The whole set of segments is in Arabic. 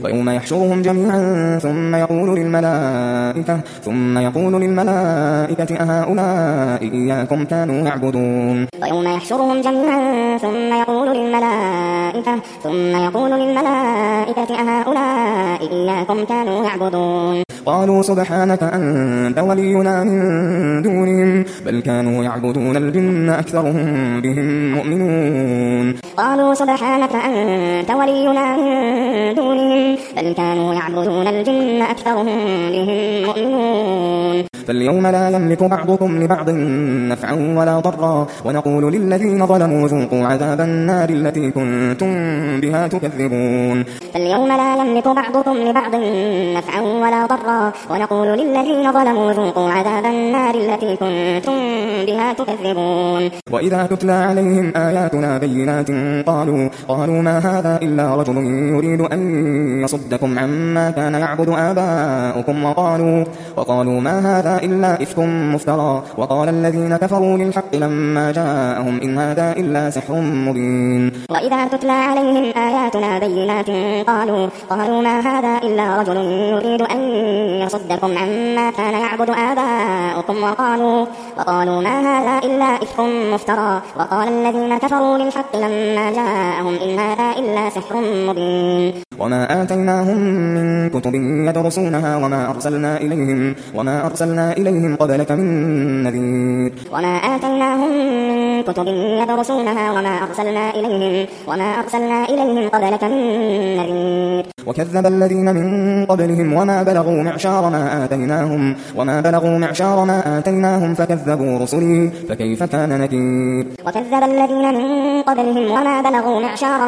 ويوم يحشرهم جميعا ثم يقول للملائكة أهؤلاء إياكم كانوا يعبدون ويوم يحشرهم جميعا ثم يقول للملائكة أهؤلاء إياكم كانوا يعبدون قالوا سبحانك أنت ولينا من دونهم بل كانوا يعبدون الجن أكثرهم بهم مؤمنون قالوا سبحانك أنت ولينا من دونهم بل كانوا يعبدون الجن أكثرهم بهم مؤمنون فاليوم لا يملك بعضكم لبعض نفعا ولا ضرا ونقول للذين ظلموا ذوقوا عذاب النار التي كنتم بها تكذبون فاليوم لا يملك بعضكم لبعض نفعا ولا ضرا ونقول للذين ظلموا ذوقوا عذاب النار التي كنتم بها تكذبون وإذا تتلى عليهم آياتنا بينات قالوا ما هذا إلا رجل يريد أن يصدكم عما كان يعبد آباؤكم وقالوا ما هذا إلا إفك مفترى وقال الذين كفروا للحق لما جاءهم إن هذا إلا سحر مبين وإذا تتلى عليهم آياتنا بينات قالوا ما هذا إلا رجل يريد أن يصدكم عما كان يعبد آباؤكم وقالوا ما هذا إلا إفك مفترى وقال الذين كفروا للحق لما جاءهم إن هذا إلا سحر مبين وما آتيناهم من كتب يدرسونها وما أرسلنا إليهم قبلك من نذير وما آتيناهم من كتب يدرسونها وما أرسلنا إليهم قبلك من نذير وكذب الذين من قبلهم وما بلغوا معشار ما آتيناهم فكذبوا رسلي فكيف كان نكير وكذب الذين من قبلهم وما بلغوا معشار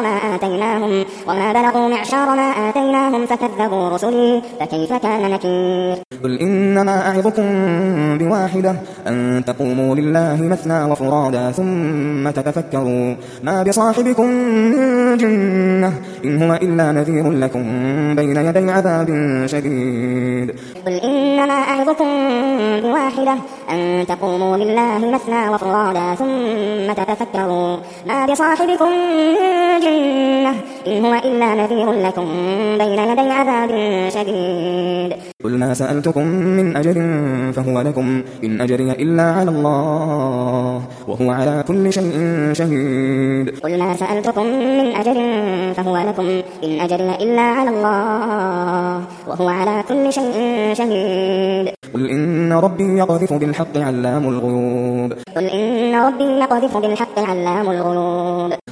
ما آتيناهم فكذبوا رسلي فكيف كان نكير قل إنما أعظكم بواحدة أن تقوموا لله مثنى وفرادا ثم تتفكروا ما بصاحبكم من جنة إن هو إلا نذير لكم بين يدي عذاب شديد قل إنما أعظكم بواحدة أن تقوموا لله مثنى وفرادا ثم تتفكروا ما بصاحبكم من جنة إن هو إلا نذير لكم بين يدي عذاب شديد قل ما سألتكم من أجر فهو لكم إن أجري إلا على الله وهو على كل شيء شهيد قل ما سألتكم من أجر فهو لكم إن أجري إلا على الله وهو على كل شيء شهيد قل إن ربي يقذف بالحق علام الغيوب